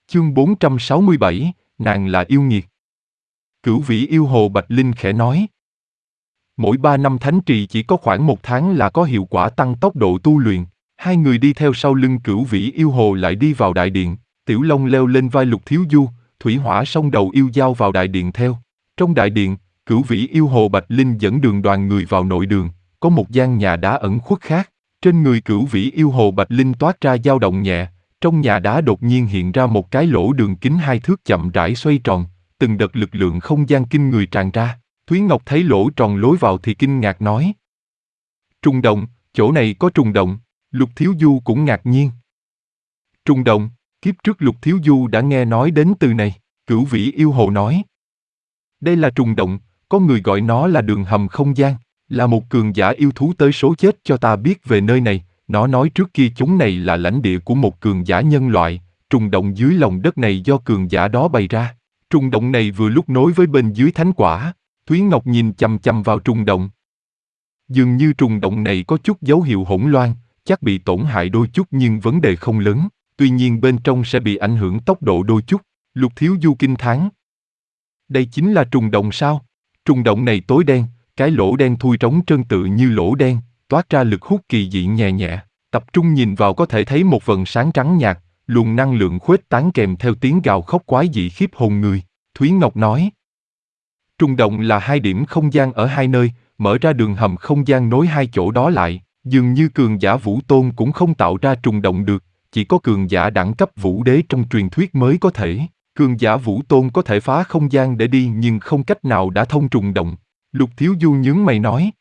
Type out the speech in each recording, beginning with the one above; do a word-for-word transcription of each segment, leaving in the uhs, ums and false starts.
Chương bốn trăm sáu mươi bảy, nàng là yêu nghiệt. Cửu vĩ yêu hồ Bạch Linh khẽ nói. Mỗi ba năm thánh trì chỉ có khoảng một tháng là có hiệu quả tăng tốc độ tu luyện. Hai người đi theo sau lưng cửu vĩ yêu hồ lại đi vào đại điện. Tiểu Long leo lên vai Lục Thiếu Du, Thủy Hỏa song đầu yêu giao vào đại điện theo. Trong đại điện, cửu vĩ yêu hồ Bạch Linh dẫn đường đoàn người vào nội đường. Có một gian nhà đá ẩn khuất khác. Trên người cửu vĩ yêu hồ Bạch Linh toát ra dao động nhẹ. Trong nhà đá đột nhiên hiện ra một cái lỗ đường kính hai thước chậm rãi xoay tròn, từng đợt lực lượng không gian kinh người tràn ra. Thúy Ngọc thấy lỗ tròn lối vào thì kinh ngạc nói. Trùng động, chỗ này có trùng động. Lục Thiếu Du cũng ngạc nhiên. Trùng động, kiếp trước Lục Thiếu Du đã nghe nói đến từ này. Cửu vĩ yêu hồ nói. Đây là trùng động, có người gọi nó là đường hầm không gian, là một cường giả yêu thú tới số chết cho ta biết về nơi này. Nó nói trước kia chúng này là lãnh địa của một cường giả nhân loại, trùng động dưới lòng đất này do cường giả đó bày ra. Trùng động này vừa lúc nối với bên dưới thánh quả. Thúy Ngọc nhìn chằm chằm vào trùng động. Dường như trùng động này có chút dấu hiệu hỗn loạn, chắc bị tổn hại đôi chút nhưng vấn đề không lớn, tuy nhiên bên trong sẽ bị ảnh hưởng tốc độ đôi chút. Lục Thiếu Du kinh thán. Đây chính là trùng động sao? Trùng động này tối đen, cái lỗ đen thui trống trơn tự như lỗ đen, toát ra lực hút kỳ dị nhẹ nhẹ. Tập trung nhìn vào có thể thấy một vầng sáng trắng nhạt, luồng năng lượng khuếch tán kèm theo tiếng gào khóc quái dị khiếp hồn người. Thúy Ngọc nói. Trùng động là hai điểm không gian ở hai nơi, mở ra đường hầm không gian nối hai chỗ đó lại. Dường như cường giả Vũ Tôn cũng không tạo ra trùng động được, chỉ có cường giả đẳng cấp Vũ Đế trong truyền thuyết mới có thể. Cường giả Vũ Tôn có thể phá không gian để đi nhưng không cách nào đã thông trùng động. Lục Thiếu Du nhướng mày nói.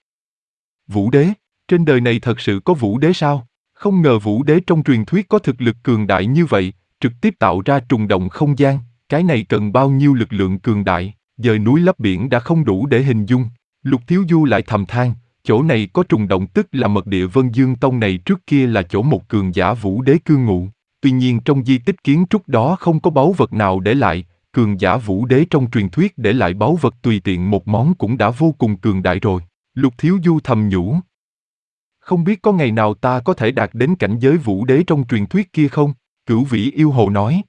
Vũ Đế, trên đời này thật sự có Vũ Đế sao? Không ngờ Vũ Đế trong truyền thuyết có thực lực cường đại như vậy, trực tiếp tạo ra trùng động không gian, cái này cần bao nhiêu lực lượng cường đại, dời núi lấp biển đã không đủ để hình dung. Lục Thiếu Du lại thầm than, chỗ này có trùng động tức là mật địa Vân Dương Tông này trước kia là chỗ một cường giả Vũ Đế cư ngụ. Tuy nhiên trong di tích kiến trúc đó không có báu vật nào để lại, cường giả Vũ Đế trong truyền thuyết để lại báu vật tùy tiện một món cũng đã vô cùng cường đại rồi. Lục Thiếu Du thầm nhủ. Không biết có ngày nào ta có thể đạt đến cảnh giới Vũ Đế trong truyền thuyết kia không? Cửu vĩ yêu hồ nói.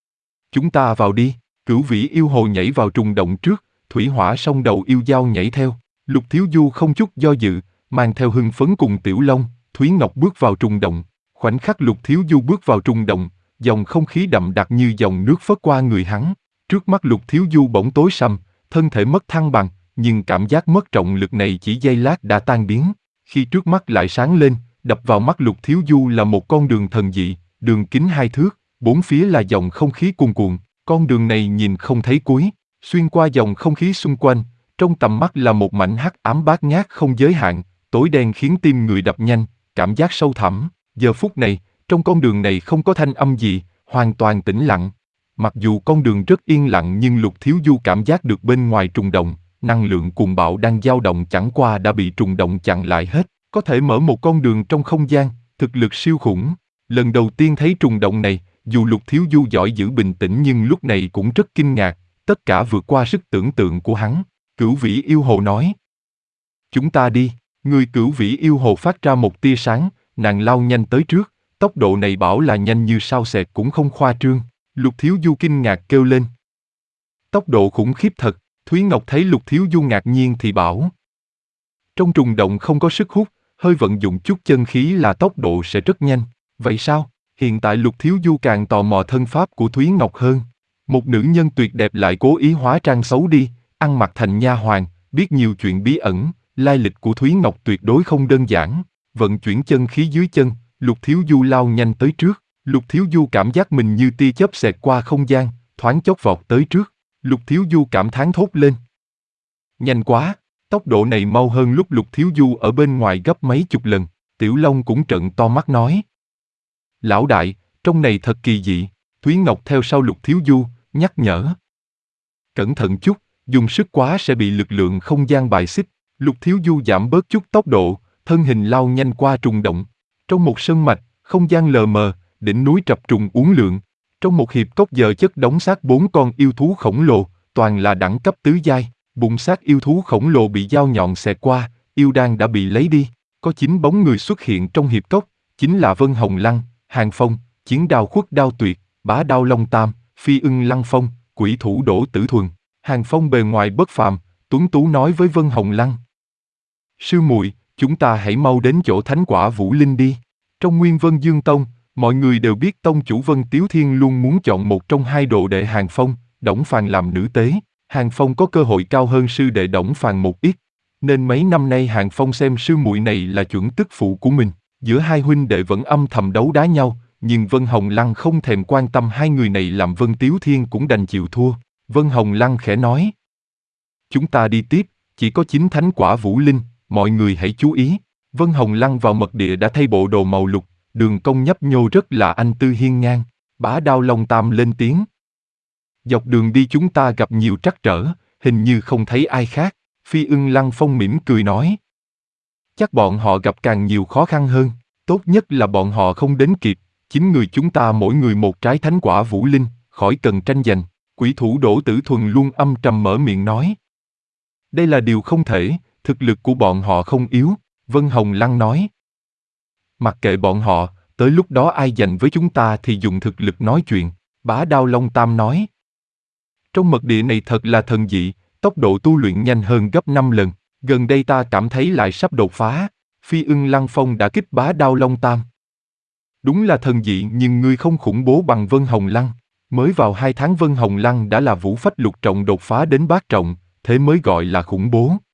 Chúng ta vào đi. Cửu vĩ yêu hồ nhảy vào trùng động trước, Thủy Hỏa song đầu yêu dao nhảy theo. Lục Thiếu Du không chút do dự, mang theo hưng phấn cùng Tiểu Long, Thúy Ngọc bước vào trùng động. Khoảnh khắc Lục Thiếu Du bước vào trùng động, dòng không khí đậm đặc như dòng nước phất qua người hắn. Trước mắt Lục Thiếu Du bỗng tối sầm, thân thể mất thăng bằng, nhưng cảm giác mất trọng lực này chỉ giây lát đã tan biến. Khi trước mắt lại sáng lên, đập vào mắt Lục Thiếu Du là một con đường thần dị, đường kính hai thước, bốn phía là dòng không khí cuồn cuộn. Con đường này nhìn không thấy cuối, xuyên qua dòng không khí xung quanh, trong tầm mắt là một mảnh hắc ám bát ngát không giới hạn, tối đen khiến tim người đập nhanh, cảm giác sâu thẳm. Giờ phút này, trong con đường này không có thanh âm gì, hoàn toàn tĩnh lặng. Mặc dù con đường rất yên lặng nhưng Lục Thiếu Du cảm giác được bên ngoài trùng động, năng lượng cuồng bạo đang dao động chẳng qua đã bị trùng động chặn lại hết, có thể mở một con đường trong không gian, thực lực siêu khủng. Lần đầu tiên thấy trùng động này, dù Lục Thiếu Du giỏi giữ bình tĩnh nhưng lúc này cũng rất kinh ngạc, tất cả vượt qua sức tưởng tượng của hắn. Cửu vĩ yêu hồ nói. Chúng ta đi. Người cửu vĩ yêu hồ phát ra một tia sáng, nàng lao nhanh tới trước, tốc độ này bảo là nhanh như sao xẹt cũng không khoa trương. Lục Thiếu Du kinh ngạc kêu lên. Tốc độ khủng khiếp thật. Thúy Ngọc thấy Lục Thiếu Du ngạc nhiên thì bảo. Trong trùng động không có sức hút, hơi vận dụng chút chân khí là tốc độ sẽ rất nhanh. Vậy sao? Hiện tại Lục Thiếu Du càng tò mò thân pháp của Thúy Ngọc hơn. Một nữ nhân tuyệt đẹp lại cố ý hóa trang xấu đi, ăn mặc thành nha hoàn, biết nhiều chuyện bí ẩn, lai lịch của Thúy Ngọc tuyệt đối không đơn giản. Vận chuyển chân khí dưới chân, Lục Thiếu Du lao nhanh tới trước. Lục Thiếu Du cảm giác mình như tia chớp xẹt qua không gian, thoáng chốc vọt tới trước. Lục Thiếu Du cảm thán thốt lên. Nhanh quá, tốc độ này mau hơn lúc Lục Thiếu Du ở bên ngoài gấp mấy chục lần. Tiểu Long cũng trợn to mắt nói. Lão đại, trong này thật kỳ dị. Thúy Ngọc theo sau Lục Thiếu Du, nhắc nhở. Cẩn thận chút, dùng sức quá sẽ bị lực lượng không gian bài xích. Lục Thiếu Du giảm bớt chút tốc độ, thân hình lao nhanh qua trùng động. Trong một sơn mạch, không gian lờ mờ, đỉnh núi trập trùng uốn lượn. Trong một hiệp cốc giờ chất đống xác bốn con yêu thú khổng lồ, toàn là đẳng cấp tứ giai. Bụng xác yêu thú khổng lồ bị dao nhọn xẹt qua, yêu đan đã bị lấy đi. Có chín bóng người xuất hiện trong hiệp cốc, chính là Vân Hồng Lăng, Hàng Phong, Chiến Đao Khuất Đao Tuyệt, Bá Đao Long Tam, Phi ưng Lăng Phong, quỷ thủ Đỗ Tử Thuần. Hàng Phong bề ngoài bất phàm, tuấn tú nói với Vân Hồng Lăng. Sư muội, chúng ta hãy mau đến chỗ Thánh Quả Vũ Linh đi. Trong Nguyên Vân Dương Tông, mọi người đều biết tông chủ Vân Tiếu Thiên luôn muốn chọn một trong hai đồ đệ Hàng Phong, Đổng Phàn làm nữ tế. Hàng Phong có cơ hội cao hơn sư đệ Đổng Phàn một ít, nên mấy năm nay Hàng Phong xem sư muội này là chuẩn tức phụ của mình. Giữa hai huynh đệ vẫn âm thầm đấu đá nhau, nhưng Vân Hồng Lăng không thèm quan tâm hai người này làm Vân Tiếu Thiên cũng đành chịu thua. Vân Hồng Lăng khẽ nói. Chúng ta đi tiếp, chỉ có chín Thánh Quả Vũ Linh, mọi người hãy chú ý. Vân Hồng Lăng vào mật địa đã thay bộ đồ màu lục, đường cong nhấp nhô rất là anh tư hiên ngang. Bá Đao Long Tam lên tiếng. Dọc đường đi chúng ta gặp nhiều trắc trở, hình như không thấy ai khác. Phi ưng Lăng Phong mỉm cười nói. Chắc bọn họ gặp càng nhiều khó khăn hơn, tốt nhất là bọn họ không đến kịp. Chín người chúng ta mỗi người một trái Thánh Quả Vũ Linh, khỏi cần tranh giành. Quỷ thủ Đỗ Tử Thuần luôn âm trầm mở miệng nói. Đây là điều không thể, thực lực của bọn họ không yếu, Vân Hồng Lăng nói. Mặc kệ bọn họ, tới lúc đó ai giành với chúng ta thì dùng thực lực nói chuyện, Bá Đao Long Tam nói. Trong mật địa này thật là thần dị, tốc độ tu luyện nhanh hơn gấp năm lần, gần đây ta cảm thấy lại sắp đột phá. Phi ưng Lăng Phong đã kích Bá Đao Long Tam. Đúng là thần dị nhưng ngươi không khủng bố bằng Vân Hồng Lăng. Mới vào hai tháng Vân Hồng Lăng đã là vũ phách lục trọng đột phá đến bát trọng, thế mới gọi là khủng bố.